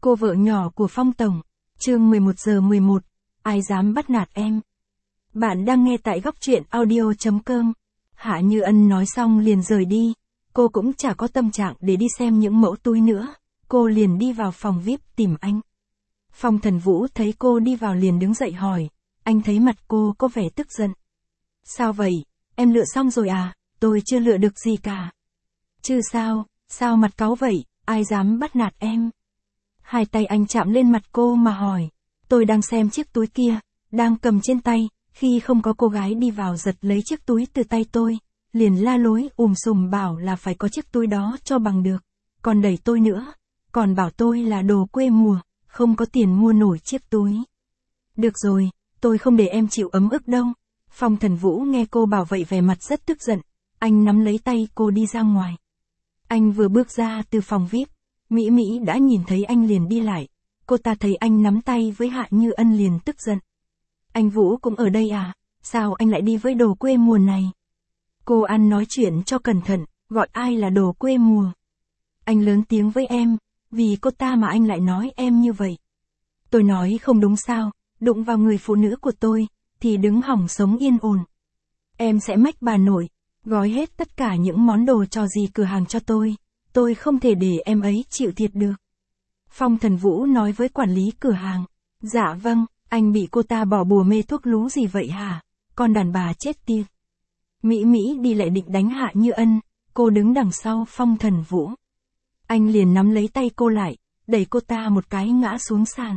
Cô vợ nhỏ của Phong Tổng. Chương 11:11. Ai dám bắt nạt em? Bạn đang nghe tại góc truyện audio.com. Hạ Như Ân nói xong liền rời đi. Cô cũng chả có tâm trạng để đi xem những mẫu túi nữa. Cô liền đi vào phòng VIP tìm anh. Phong Thần Vũ thấy cô đi vào liền đứng dậy hỏi. Anh thấy mặt cô có vẻ tức giận. Sao vậy? Em lựa xong rồi à? Tôi chưa lựa được gì cả. Chứ sao mặt cáu vậy? Ai dám bắt nạt em? Hai tay anh chạm lên mặt cô mà hỏi. Tôi đang xem chiếc túi kia, đang cầm trên tay, khi không có cô gái đi vào giật lấy chiếc túi từ tay tôi, liền la lối sùm bảo là phải có chiếc túi đó cho bằng được, còn đẩy tôi nữa, còn bảo tôi là đồ quê mùa, không có tiền mua nổi chiếc túi. Được rồi, tôi không để em chịu ấm ức đâu. Phong Thần Vũ nghe cô bảo vậy vẻ mặt rất tức giận, anh nắm lấy tay cô đi ra ngoài. Anh vừa bước ra từ phòng VIP, Mỹ Mỹ đã nhìn thấy anh liền đi lại. Cô ta thấy anh nắm tay với Hạ Như Ân liền tức giận. Anh Vũ cũng ở đây à? Sao anh lại đi với đồ quê mùa này? Cô ăn nói chuyện cho cẩn thận, gọi ai là đồ quê mùa. Anh lớn tiếng với em, vì cô ta mà anh lại nói em như vậy. Tôi nói không đúng sao, đụng vào người phụ nữ của tôi, thì đứng hỏng sống yên ổn. Em sẽ mách bà nội, gói hết tất cả những món đồ trò gì cửa hàng cho tôi không thể để em ấy chịu thiệt được. Phong Thần Vũ nói với quản lý cửa hàng. Dạ vâng, anh bị cô ta bỏ bùa mê thuốc lú gì vậy hả? Con đàn bà chết tiệt. Mỹ Mỹ đi lại định đánh Hạ Như Ân, cô đứng đằng sau Phong Thần Vũ. Anh liền nắm lấy tay cô lại, đẩy cô ta một cái ngã xuống sàn.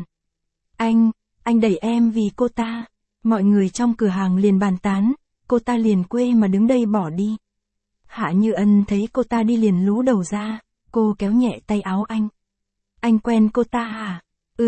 Anh đẩy em vì cô ta. Mọi người trong cửa hàng liền bàn tán, cô ta liền quê mà đứng đây bỏ đi. Hạ Như Ân thấy cô ta đi liền lú đầu ra, cô kéo nhẹ tay áo anh. Anh quen cô ta à?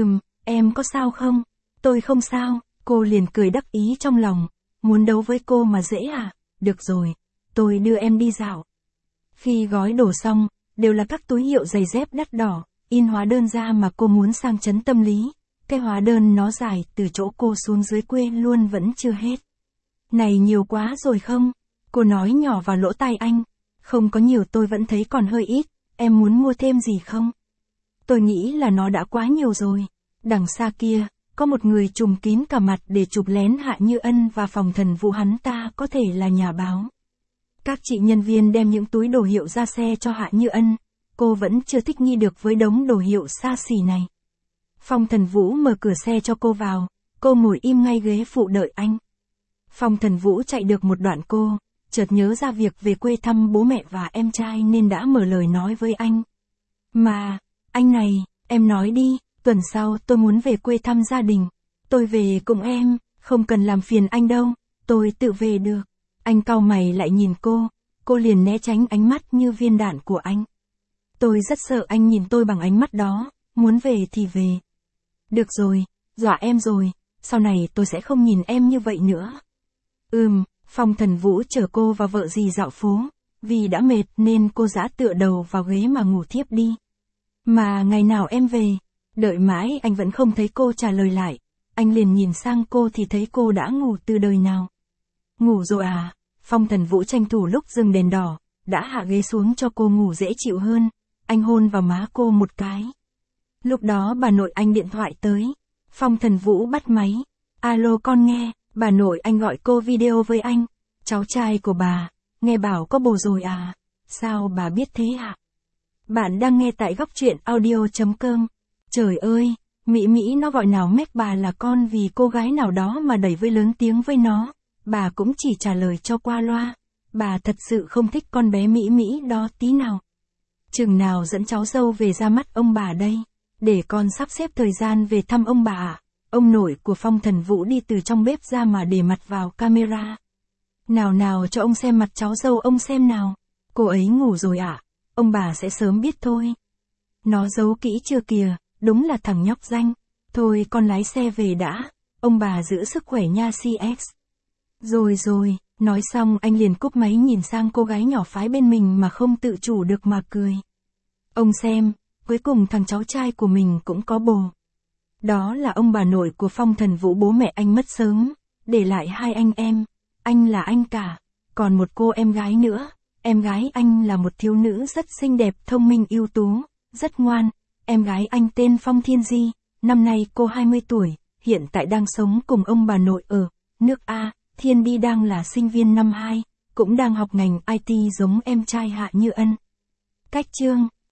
Em có sao không? Tôi không sao, cô liền cười đắc ý trong lòng, muốn đấu với cô mà dễ à? Được rồi, tôi đưa em đi dạo. Khi gói đồ xong, đều là các túi hiệu giày dép đắt đỏ, in hóa đơn ra mà cô muốn sang chấn tâm lý. Cái hóa đơn nó dài từ chỗ cô xuống dưới quê luôn vẫn chưa hết. Này nhiều quá rồi không? Cô nói nhỏ vào lỗ tai anh. Không có nhiều, tôi vẫn thấy còn hơi ít, em muốn mua thêm gì không? Tôi nghĩ là nó đã quá nhiều rồi. Đằng xa kia, có một người trùm kín cả mặt để chụp lén Hạ Như Ân và Phong Thần Vũ, hắn ta có thể là nhà báo. Các chị nhân viên đem những túi đồ hiệu ra xe cho Hạ Như Ân, cô vẫn chưa thích nghi được với đống đồ hiệu xa xỉ này. Phong Thần Vũ mở cửa xe cho cô vào, cô ngồi im ngay ghế phụ đợi anh. Phong Thần Vũ chạy được một đoạn cô chợt nhớ ra việc về quê thăm bố mẹ và em trai nên đã mở lời nói với anh. Mà, anh này, em nói đi, tuần sau tôi muốn về quê thăm gia đình. Tôi về cùng em, không cần làm phiền anh đâu, tôi tự về được. Anh cau mày lại nhìn cô liền né tránh ánh mắt như viên đạn của anh. Tôi rất sợ anh nhìn tôi bằng ánh mắt đó, muốn về thì về. Được rồi, dọa em rồi, sau này tôi sẽ không nhìn em như vậy nữa. Phong Thần Vũ chở cô và vợ dì dạo phố, vì đã mệt nên cô dã tựa đầu vào ghế mà ngủ thiếp đi. Mà ngày nào em về? Đợi mãi anh vẫn không thấy cô trả lời lại, anh liền nhìn sang cô thì thấy cô đã ngủ từ đời nào. Ngủ rồi à? Phong Thần Vũ tranh thủ lúc dừng đèn đỏ, đã hạ ghế xuống cho cô ngủ dễ chịu hơn, anh hôn vào má cô một cái. Lúc đó bà nội anh điện thoại tới, Phong Thần Vũ bắt máy. Alo con nghe. Bà nội anh gọi cô video với anh, cháu trai của bà, nghe bảo có bồ rồi à? Sao bà biết thế ạ? Bạn đang nghe tại góc truyện audio.com. Trời ơi, Mỹ Mỹ nó gọi nào mách bà là con vì cô gái nào đó mà đẩy với lớn tiếng với nó, bà cũng chỉ trả lời cho qua loa, bà thật sự không thích con bé Mỹ Mỹ đó tí nào. Chừng nào dẫn cháu dâu về ra mắt ông bà đây, để con sắp xếp thời gian về thăm ông bà ạ. Ông nội của Phong Thần Vũ đi từ trong bếp ra mà để mặt vào camera. Nào cho ông xem mặt cháu dâu ông xem nào. Cô ấy ngủ rồi ạ, ông bà sẽ sớm biết thôi. Nó giấu kỹ chưa kìa, đúng là thằng nhóc danh. Thôi con lái xe về đã, ông bà giữ sức khỏe nha CX. Rồi, nói xong anh liền cúp máy nhìn sang cô gái nhỏ phái bên mình mà không tự chủ được mà cười. Ông xem, cuối cùng thằng cháu trai của mình cũng có bồ. Đó là ông bà nội của Phong Thần Vũ, bố mẹ anh mất sớm, để lại hai anh em, anh là anh cả, còn một cô em gái nữa, em gái anh là một thiếu nữ rất xinh đẹp, thông minh ưu tú, rất ngoan, Em gái anh tên Phong Thiên Di, năm nay cô 20 tuổi, hiện tại đang sống cùng ông bà nội ở nước A. Thiên Đi đang là sinh viên năm 2, cũng đang học ngành IT giống em trai Hạ Như Ân. Cách chương